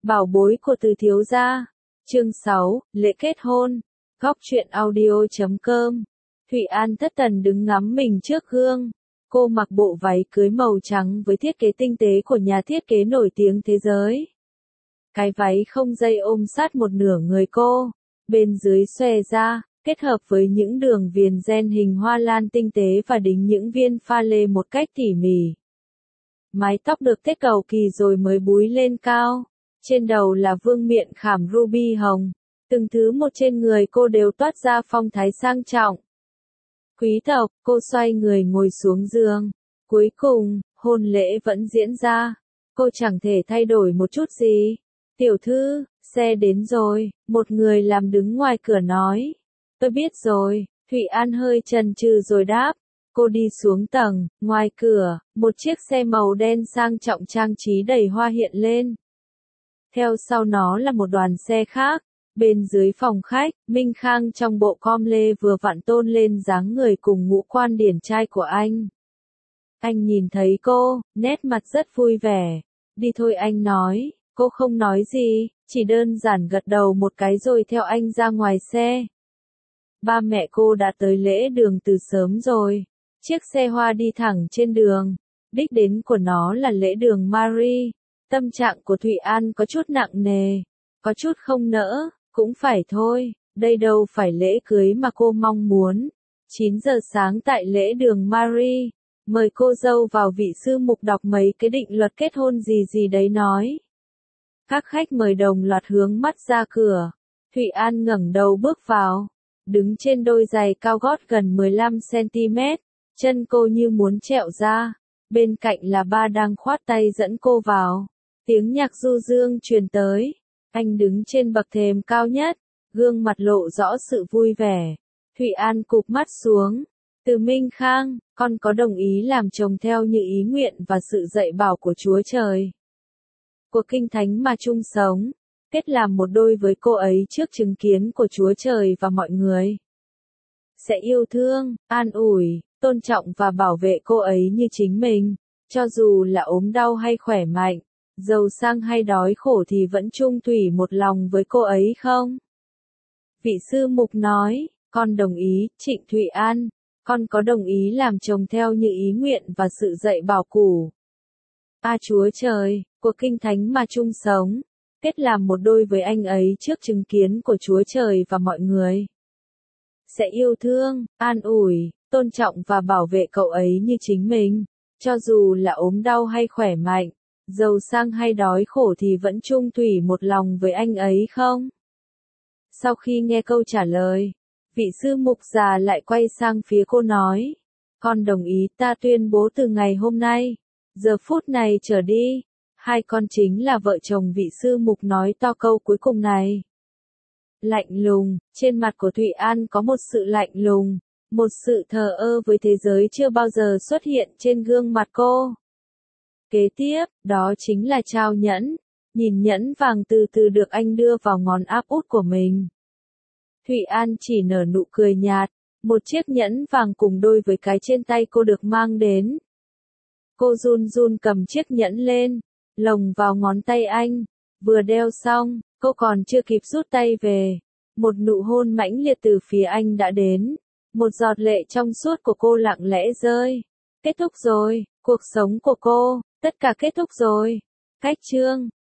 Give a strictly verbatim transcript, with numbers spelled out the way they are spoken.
Bảo bối của Từ thiếu gia. Chương sáu, lễ kết hôn. Góc truyện audio chấm com. Thụy An thất thần đứng ngắm mình trước gương. Cô mặc bộ váy cưới màu trắng với thiết kế tinh tế của nhà thiết kế nổi tiếng thế giới. Cái váy không dây ôm sát một nửa người cô, bên dưới xòe ra, kết hợp với những đường viền ren hình hoa lan tinh tế và đính những viên pha lê một cách tỉ mỉ. Mái tóc được tết cầu kỳ rồi mới búi lên cao. Trên đầu là vương miện khảm ruby hồng. Từng thứ một trên người cô đều toát ra phong thái sang trọng. Quý tộc, cô xoay người ngồi xuống giường. Cuối cùng, hôn lễ vẫn diễn ra. Cô chẳng thể thay đổi một chút gì. Tiểu thư, xe đến rồi, một người làm đứng ngoài cửa nói. Tôi biết rồi, Thụy An hơi chần chừ rồi đáp. Cô đi xuống tầng, ngoài cửa, một chiếc xe màu đen sang trọng trang trí đầy hoa hiện lên. Theo sau nó là một đoàn xe khác. Bên dưới phòng khách, Minh Khang trong bộ com lê vừa vặn tôn lên dáng người cùng ngũ quan điển trai của anh. Anh nhìn thấy cô, nét mặt rất vui vẻ. Đi thôi anh nói, cô không nói gì, chỉ đơn giản gật đầu một cái rồi theo anh ra ngoài xe. Ba mẹ cô đã tới lễ đường từ sớm rồi. Chiếc xe hoa đi thẳng trên đường. Đích đến của nó là lễ đường Marie. Tâm trạng của Thụy An có chút nặng nề, có chút không nỡ, cũng phải thôi, đây đâu phải lễ cưới mà cô mong muốn. chín giờ sáng tại lễ đường Marie, mời cô dâu vào vị sư mục đọc mấy cái định luật kết hôn gì gì đấy nói. Các khách mời đồng loạt hướng mắt ra cửa. Thụy An ngẩng đầu bước vào, đứng trên đôi giày cao gót gần mười lăm xăng ti mét, chân cô như muốn trẹo ra, bên cạnh là ba đang khoát tay dẫn cô vào. Tiếng nhạc du dương truyền tới, anh đứng trên bậc thềm cao nhất, gương mặt lộ rõ sự vui vẻ. Thụy An cụp mắt xuống. Từ Minh Khang, con có đồng ý làm chồng theo như ý nguyện và sự dạy bảo của Chúa Trời. Của Kinh Thánh mà chung sống, kết làm một đôi với cô ấy trước chứng kiến của Chúa Trời và mọi người. Sẽ yêu thương, an ủi, tôn trọng và bảo vệ cô ấy như chính mình, cho dù là ốm đau hay khỏe mạnh. Giàu sang hay đói khổ thì vẫn chung thủy một lòng với cô ấy không? Vị sư mục nói, con đồng ý, Trịnh Thụy An, con có đồng ý làm chồng theo như ý nguyện và sự dạy bảo của A Chúa Trời, của Kinh Thánh mà chung sống, kết làm một đôi với anh ấy trước chứng kiến của Chúa Trời và mọi người. Sẽ yêu thương, an ủi, tôn trọng và bảo vệ cậu ấy như chính mình, cho dù là ốm đau hay khỏe mạnh. Giàu sang hay đói khổ thì vẫn chung thủy một lòng với anh ấy không? Sau khi nghe câu trả lời, vị sư mục già lại quay sang phía cô nói. Con đồng ý, ta tuyên bố từ ngày hôm nay, giờ phút này trở đi, hai con chính là vợ chồng. Vị sư mục nói to câu cuối cùng này. Lạnh lùng, trên mặt của Thụy An có một sự lạnh lùng, một sự thờ ơ với thế giới chưa bao giờ xuất hiện trên gương mặt cô. Kế tiếp, đó chính là trao nhẫn. Nhìn nhẫn vàng từ từ được anh đưa vào ngón áp út của mình. Thụy An chỉ nở nụ cười nhạt. Một chiếc nhẫn vàng cùng đôi với cái trên tay cô được mang đến. Cô run run cầm chiếc nhẫn lên, lồng vào ngón tay anh. Vừa đeo xong, cô còn chưa kịp rút tay về. Một nụ hôn mãnh liệt từ phía anh đã đến. Một giọt lệ trong suốt của cô lặng lẽ rơi. Kết thúc rồi, cuộc sống của cô. Tất cả kết thúc rồi. Cách chương.